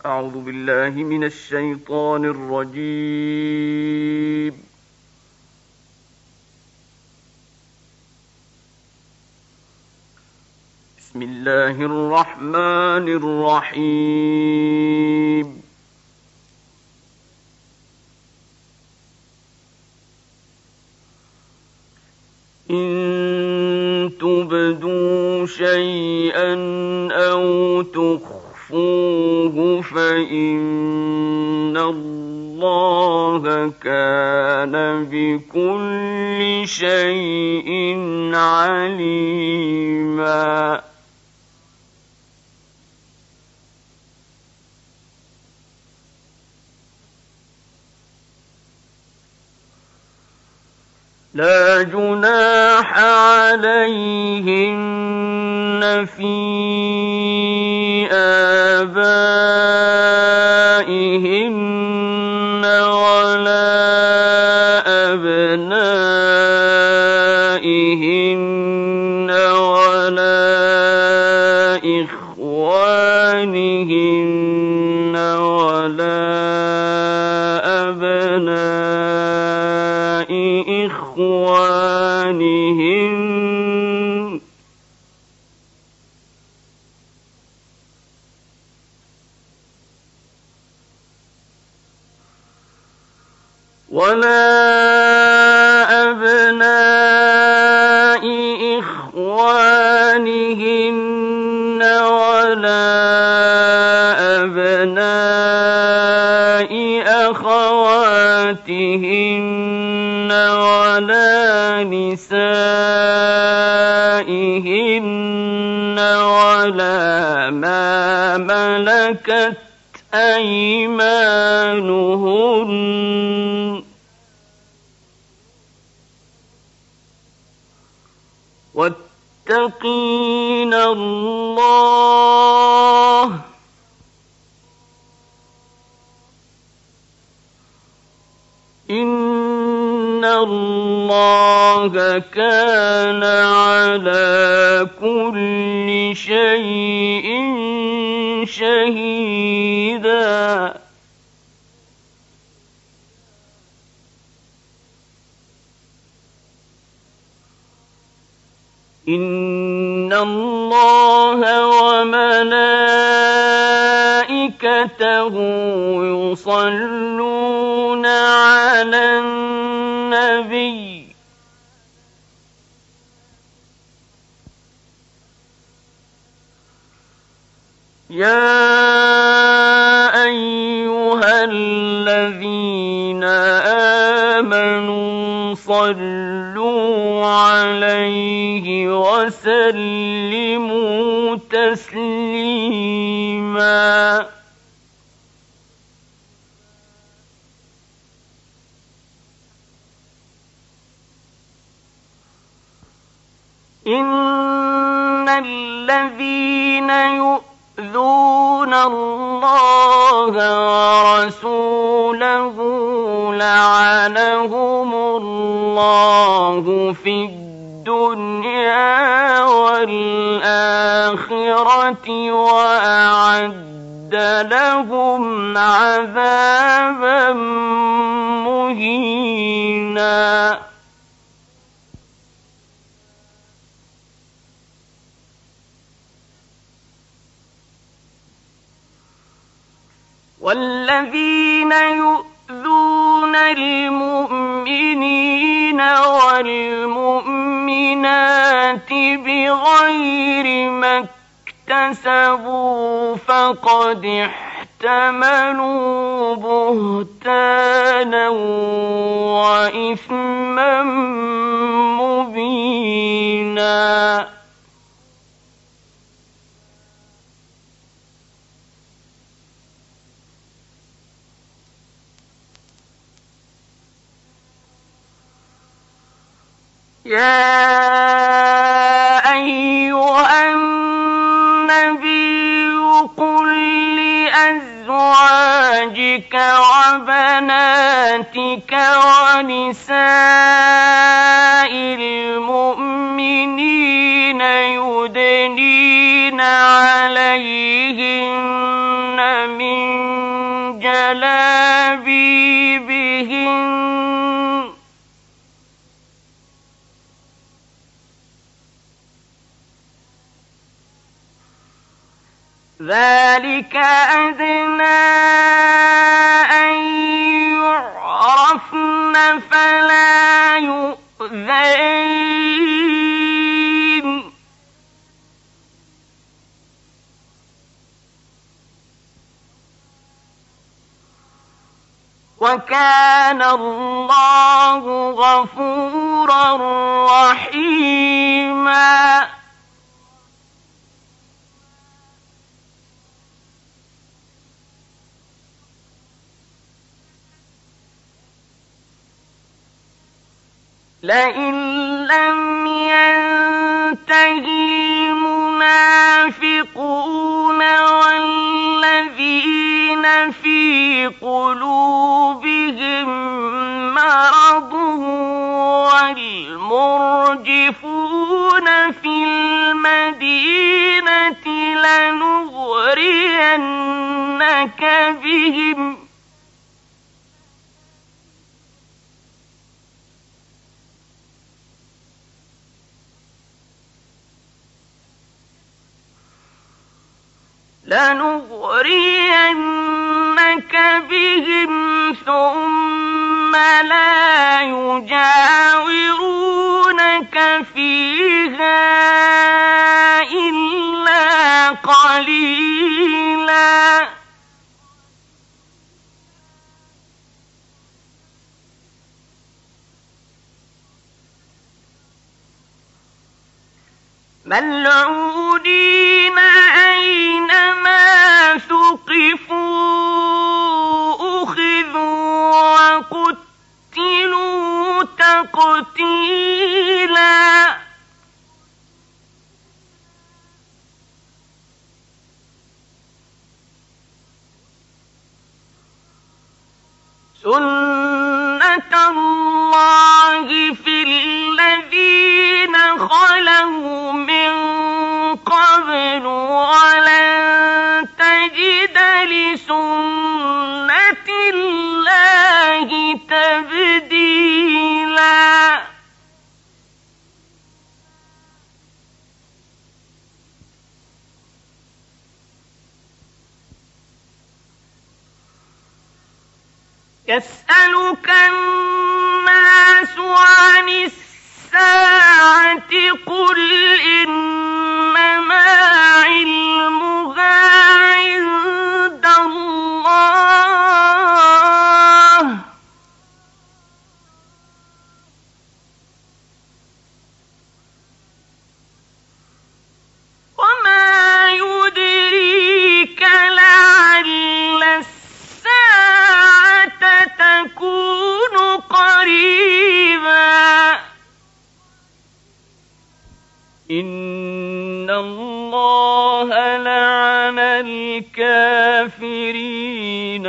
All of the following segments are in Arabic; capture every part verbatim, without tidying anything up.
أعوذ بالله من الشيطان الرجيم. بسم الله الرحمن الرحيم. إن تبدوا شيئا أو تخفوه فإن الله كان بكل شيء عليما. لا جناح عليهن في آبائهن ولا أبنائهن ولا إخوانهن ولا أبناء إخوانهن ولا أبناء إخوانهن ولا أبناء أخواتهن ولا نسائهن ولا ما ملكت أيمانهن واتقين الله إن الله كان على كل شيء شهيدا. إن الله وملائكته يصلون على النبي يا أيها الذين آمنوا صلوا عليه وسلموا تسليما. إن الذين يؤذون الله ورسوله لعنهم الله في الدنيا والآخرة وأعد لهم عذابا مهينا. والذين يؤذون المؤمنين والمؤمنات بغير ما اكتسبوا فقد احتملوا بهتانا وإثما مبينا. يا أيها النبي قل لأزواجك وبناتك ونساء المؤمنين يدنين عليهن من ذلك أدنى أن يعرفن فلا يؤذين وكان الله غفورا رحيما. لئن لم ينتهي المنافقون والذين في قلوبهم مرض والمرجفون في المدينة لنغرينك بهم لنغرينك بهم ثم لا يجاورونك فيها إلا قليلا. ملعونين أينما ثقفوا أخذوا وقتلوا تقتيلا. سنة الله في الذين خلوا من قبل ولن تجد لسنة الله تبديلا. يسألك الناس عن الساعة قل إنما علمها عند الله وما يدريك لعل الساعة تكون قريبا. إن الله لعن الكافرين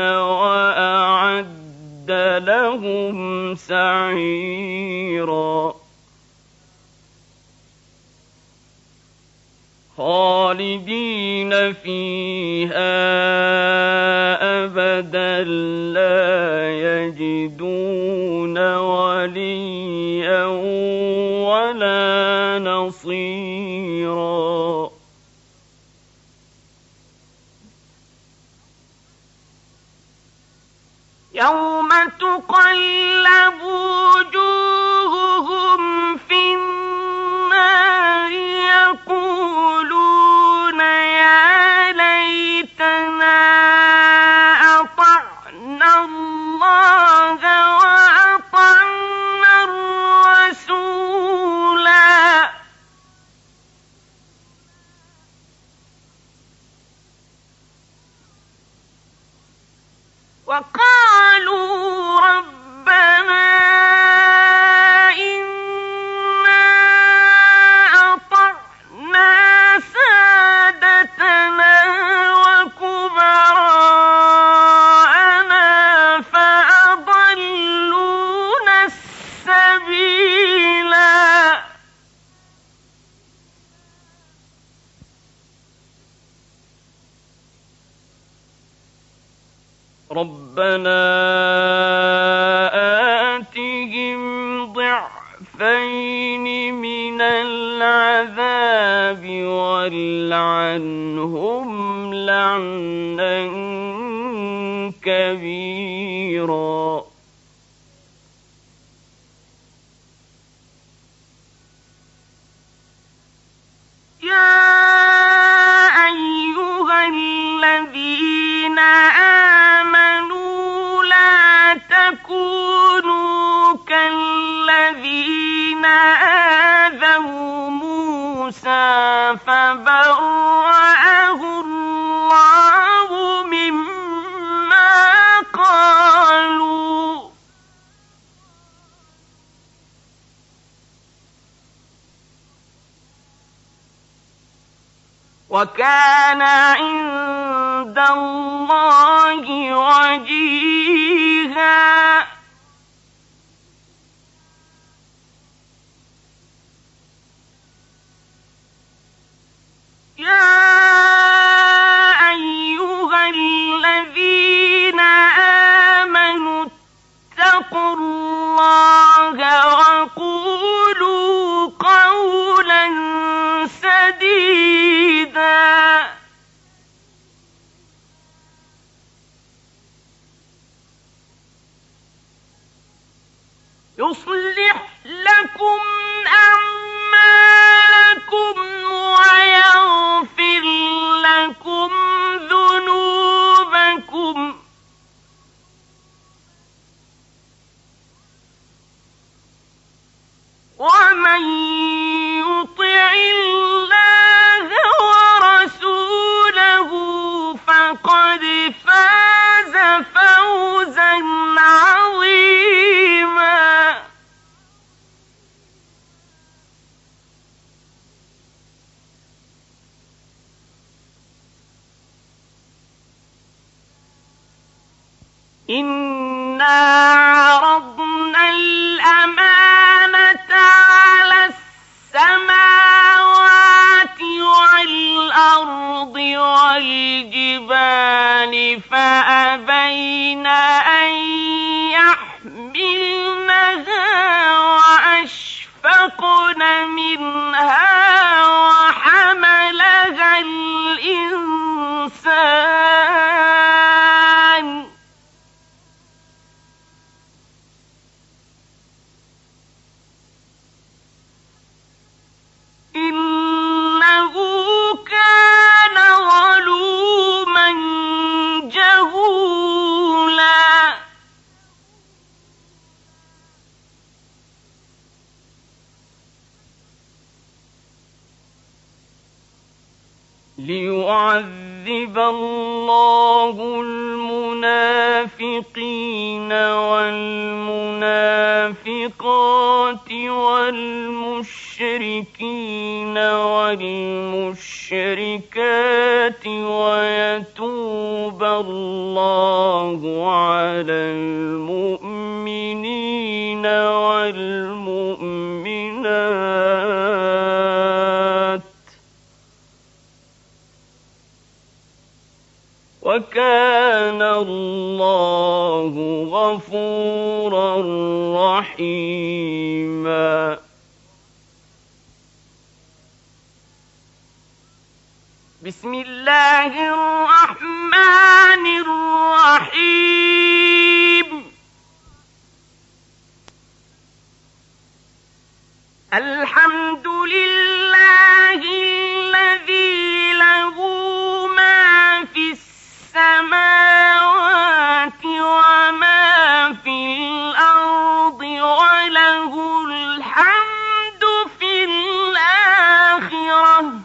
وأعد لهم سعيرا. خالدين فيها أبدا لا يجدون وليا ولا نصيرا. يوم تقلب وجوههم في النار يقولون يا ليتنا أطعنا الله وأطعنا الرسولا. وقالوا ربنا إنا أطعنا سادتنا وكبراءنا فأضلونا السبيلا. ربنا آتهم ضعفين من العذاب وَالْعَنْهُمْ لَعْنًا كَبِيرًا. يَا أَيُّهَا الَّذِينَ آمَنُوا لَا تَكُونُوا كَالَّذِينَ آذَوْا مُوسَىٰ فَبَرَّأَهُ اللَّهُ مِمَّا قَالُوا ۚ وَكَانَ عِندَ اللَّهِ وَجِيهًا. يَا أَيُّهَا الَّذِينَ آمَنُوا اتَّقُوا اللَّهَ وَقُولُوا قَوْلًا سَدِيدًا يُصْلِحْ لَكُمْ أَعْمَالَكُمْ وَيَغْفِرْ لَكُمْ ذُنُوبَكُمْ ۗ وَمَن يُطِعِ اللَّهَ وَرَسُولَهُ فَقَدْ فَازَ فَوْزًا عَظِيمًا. إِنَّا عَرَضْنَا الْأَمَانَةَ عَلَى السَّمَاوَاتِ وَالْأَرْضِ وَالْجِبَالِ فَأَبَيْنَ أَن يَحْمِلْنَهَا وَأَشْفَقْنَ مِنْهَا وَحَمَلَهَا الْإِنسَانُ إِنَّهُ كَانَ ظَلُومًا جَهُولًا. لِيُعَذِّبَ اللَّهُ الْمُنَافِقِينَ وَالْمُنَافِقَاتِ وَالْمُشْرِكِينَ وَالْمُشْرِكَاتِ وَيَتُوبَ اللَّهُ عَلَى الْمُؤْمِنِينَ وَالْمُؤْمِنَاتِ ۗ وَكَانَ اللَّهُ غَفُورًا رَّحِيمًا. بسم الله الرحمن الرحيم. الحمد لله الذي له ما في السماوات وما في الأرض وله الحمد في الآخرة،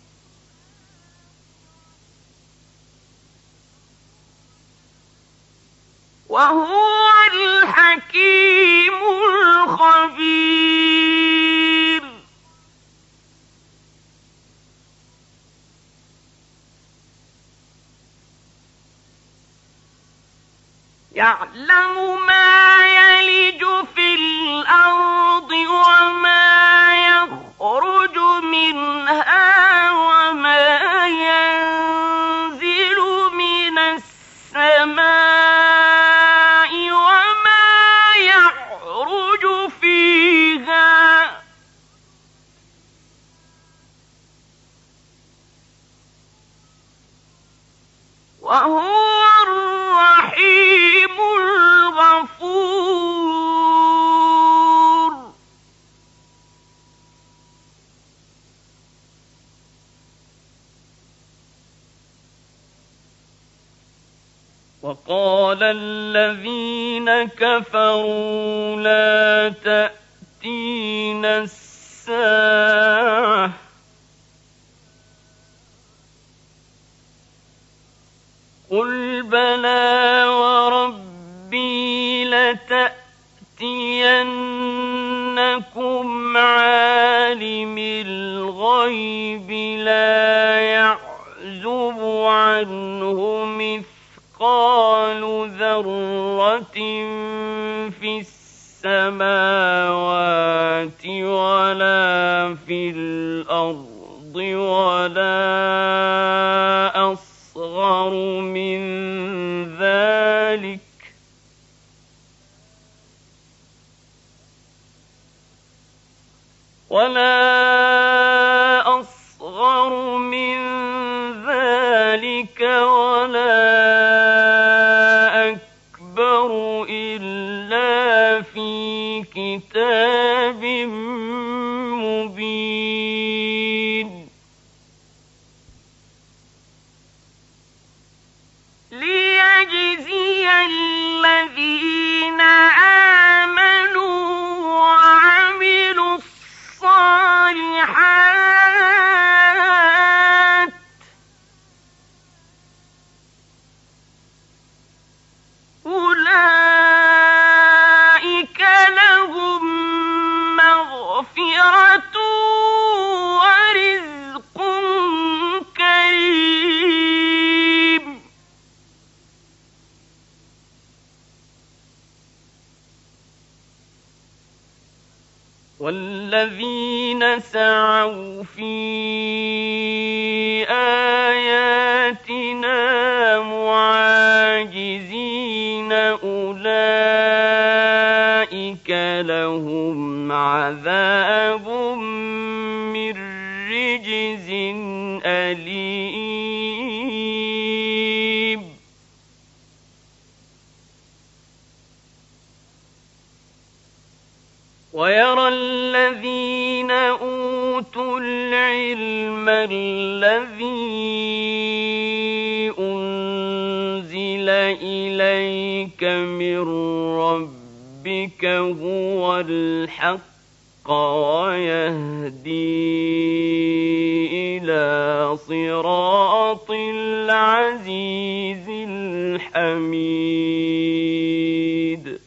وهو الحكيم الخبير. يعلم ما يلج في الأرض وما يخرج منها وما ينزل من السماء وما يعرج فيها، وهو الرحيم الغفور. وقال الذين كفروا لا تأتينا الساعة قل بلى وربي لتأتينكم عالم الغيب لا يعزب عنه مثقال ذرة في السماوات ولا في الأرض ولا أصغر من ذلك ولا أصغر من ذلك ولا أكبر إلا في كتاب مبين. ليجزي الذين آمنوا وعملوا الصالحات أولئك لهم مغفرة ورزق كريم. والذين سعوا في آياتنا معاجزين أولئك لهم عذاب من رجز أليم. ويرى الذين أوتوا العلم الذي أنزل إليك من ربك هو الحق ويهدي إلى صراط العزيز الحميد.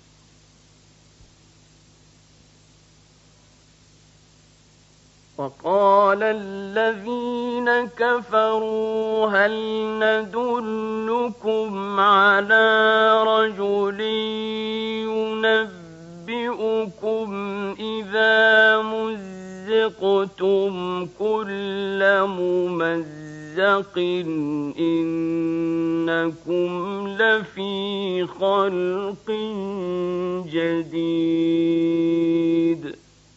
وقال الذين كفروا هل ندلكم على رجل ينبئكم إذا مزقتم كل ممزق إنكم لفي خلق جديد.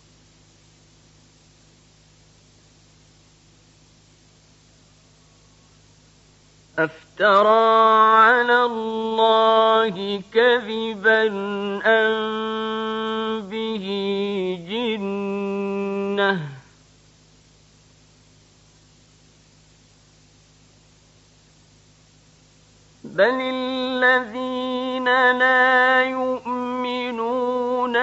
أفترى على الله كذبا أم به جنة بل الذين لا يؤمنون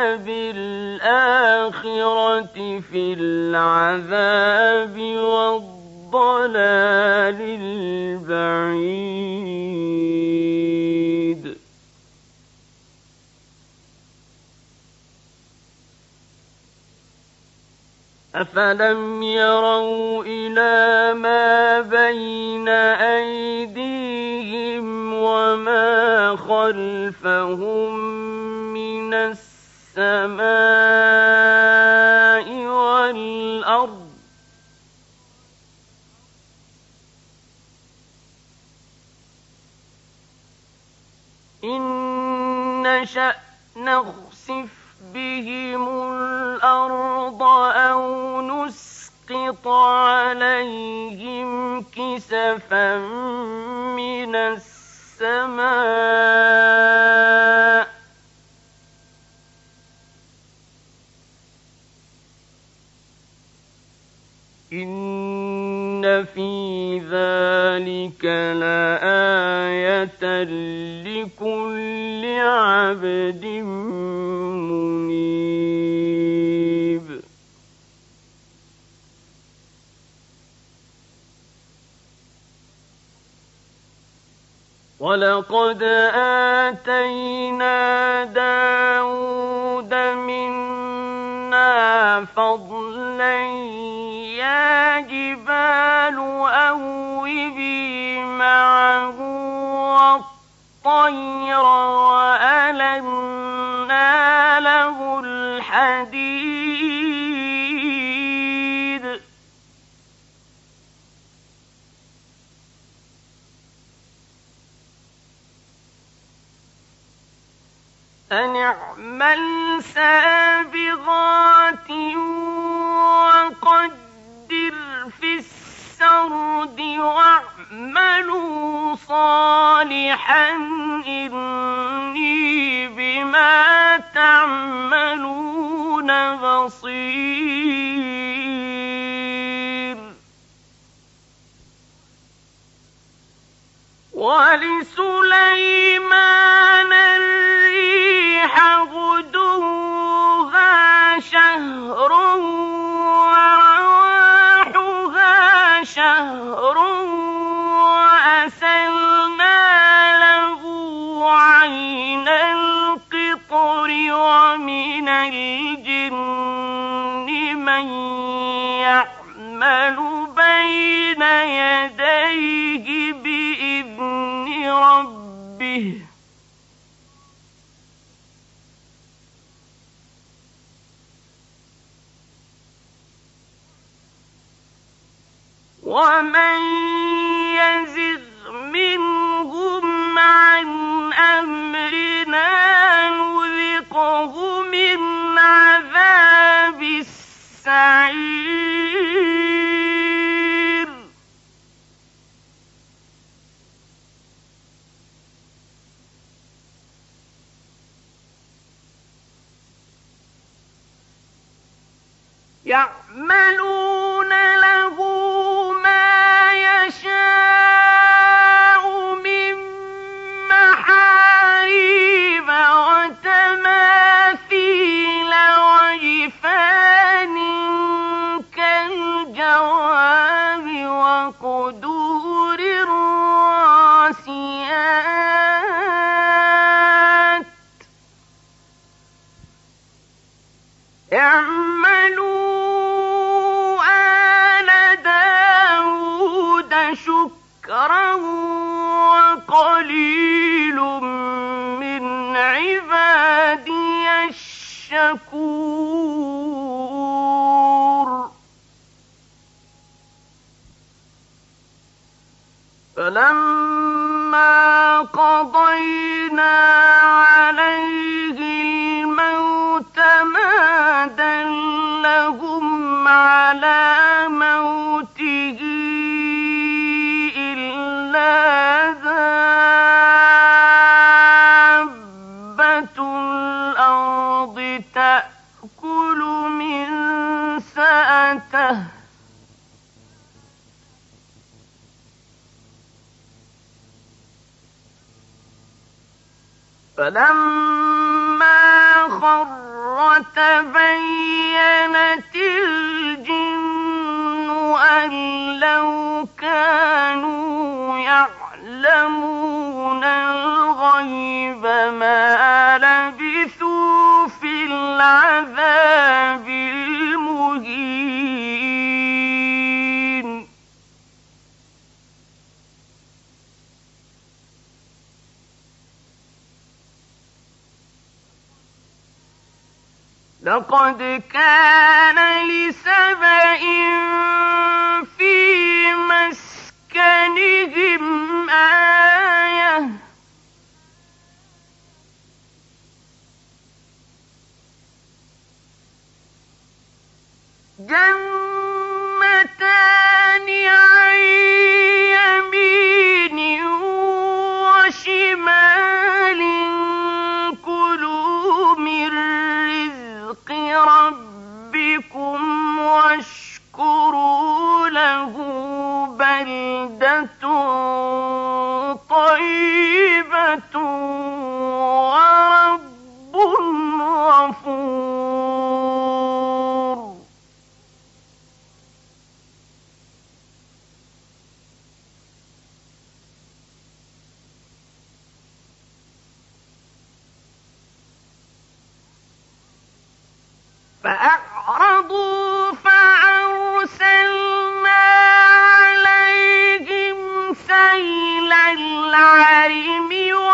بالآخرة في العذاب والضلال الضلال البعيد. أفلم يروا إلى ما بين أيديهم وما خلفهم من السماء والأرض إن نشأ نخسف بهم الأرض أو نسقط نسقط عليهم كسفا من السماء إن في ذلك لآية لكل عبد منيب ولقد آتينا داود منا فضلا يا جبال أوبي معه والطير وألنا له الحديد أن اعمل سابغات وقدر في السرد واعملوا صالحا إني بما تعملون بصير ولسليمان الريح غدوها شهر ورواحها شهر وأسلنا له عين القطر ومن الجن من يعمل بين يديه بإذن ربه ومن يزغ منهم عن أمرنا نذقه من عذاب السعير يعملون له ما يشاء من محاريب وتماثيل وجفان كالجواب وقدور الراسيات اعملوا شكرا وقليل من عبادي الشكور فلما قضينا عليه الموت ما دلهم على موته دابة الأرض تأكل من سأته فلما خر تبينت الجن أن لو كانوا يعلمون الغيب ما لبثوا في العذاب المهين لقد كان لسبإ في مسكنهم آية جنتان فأعرضوا فأرسلنا عليهم سيل العرم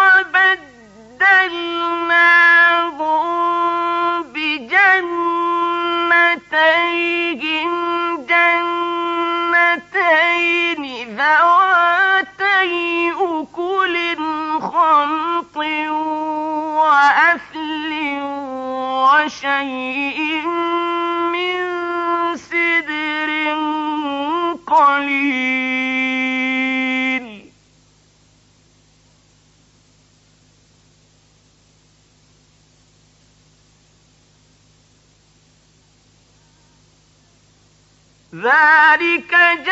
وبدلناهم بجنتيهم جنتين ذواتي أكل خمط وأثل وشيء من سدر قليل ذلك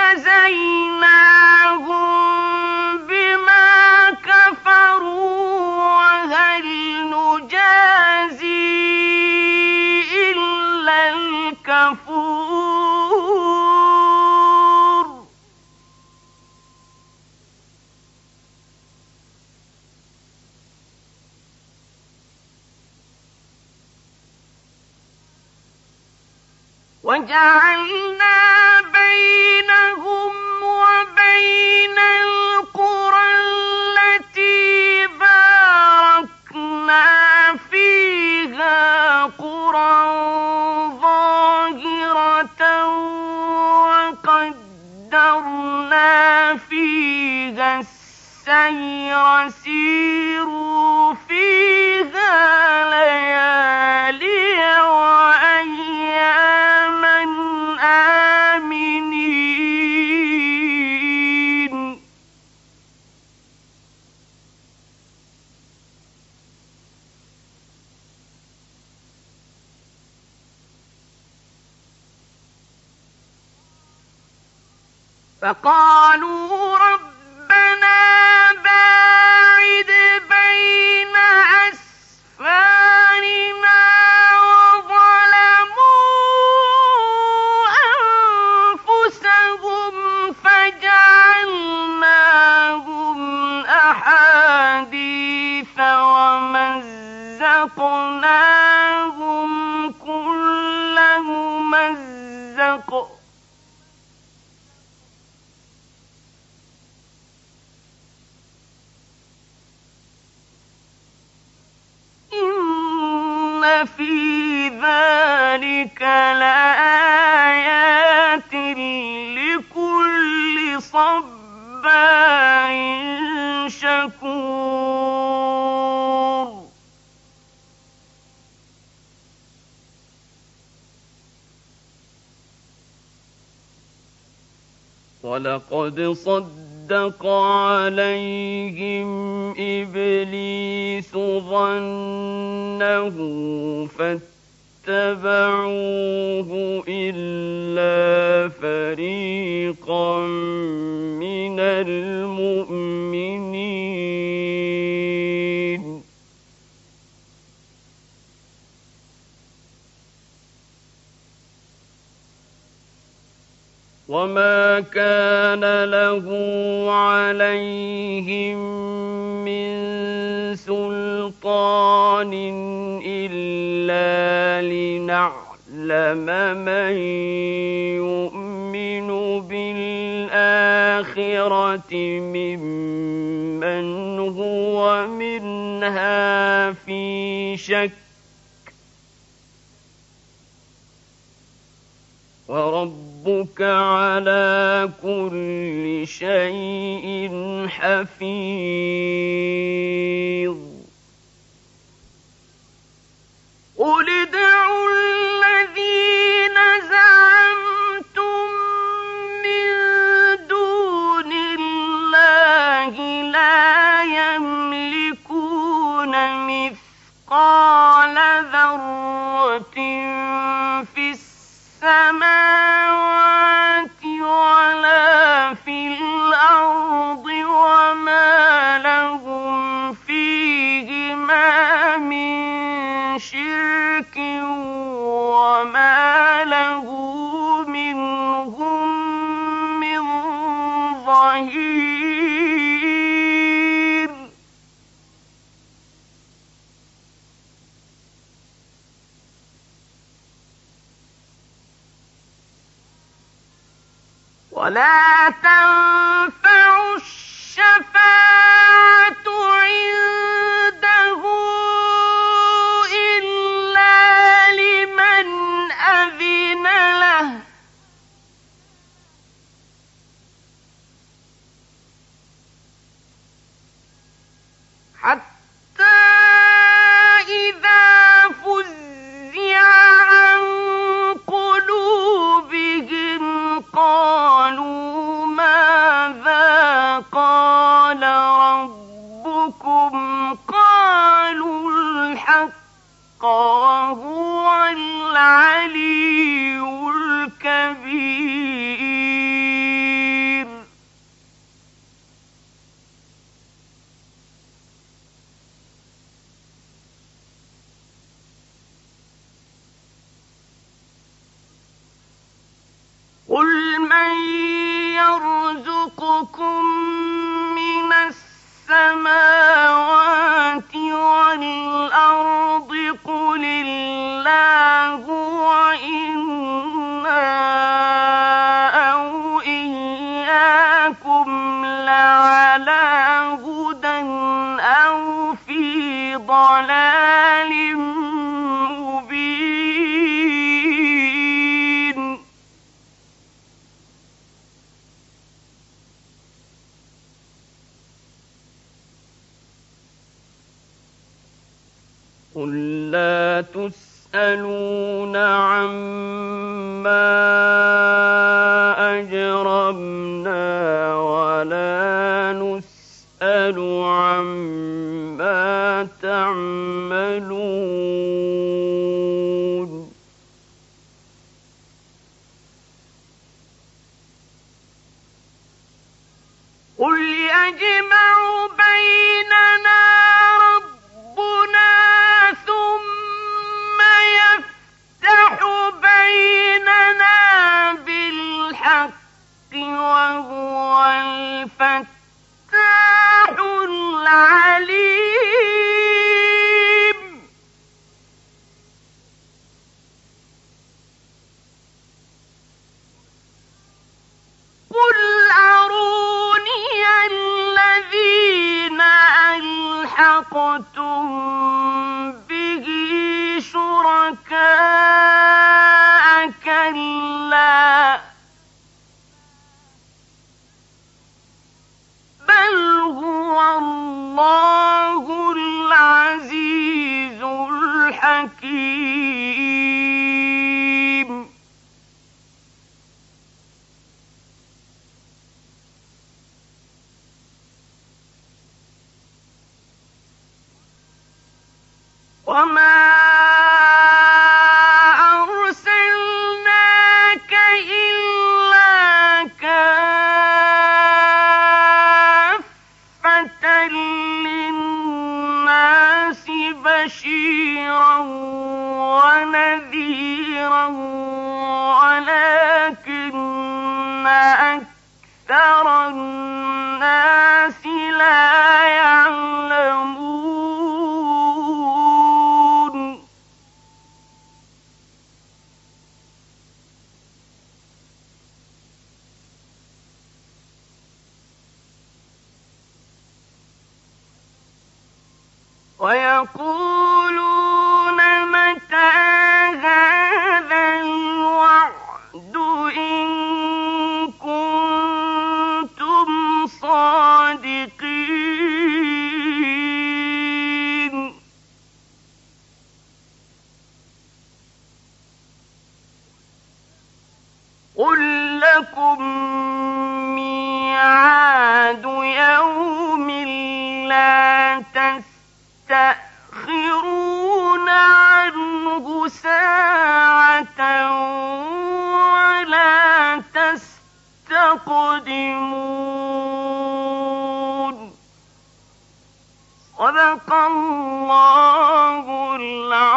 جزيناهم بما كفروا وهل نجازي إلا الكفور وجعلنا بينهم وبين القرى التي باركنا فيها قرى ظاهرة وقدرنا فيها السير سيروا فيها ليالي وأياما آمنين فقالوا ربنا باعد بين أسفارنا وظلموا أنفسهم فجعلناهم أحاديث ومزقناهم كل ممزق إن في ذلك لآيات لكل صبار شكور ولقد صدق عليهم إبليس ظنه فاتبعوه إلا فريقا من المؤمنين وما كان له عليهم من سلطان إلا لنعلم من يؤمن بالآخرة ممن هو منها في شك وربك على كل شيء حفيظ قل ادعوا الذين زعمتم من دون الله لا يملكون مثقال ذرة في السماوات ولا في الأرض وما لهم فيهما من شرك وما له منهم من ظهير ولا تنفع الشفاعة عنده إلا لمن أذن له حتى إذا فزع عن قلوبهم قالوا ماذا قال ربكم قالوا الحق وهو العلي الكبير قل من يرزقكم من السماوات والأرض قل الله وإنا أو إياكم لعلى هدى أو في ضلال مبين قل لا تسألون عما أجرمنا ولا نسأل عما تعملون قل يجمع بيننا بيننا بالحق وهو الفتاح العليم قل أروني الذين ألحقتم به شركاء كلا بل هو الله العزيز الحكيم وما بشيرا ونذيرا ولكن أكثر الناس لا يعلمون ويقولون متى هذا الوعد إن كنتم صادقين قل لكم ميعاد يوم لا تستأخرون عنه ساعة ولا تستقدمون صدق الله العظيم.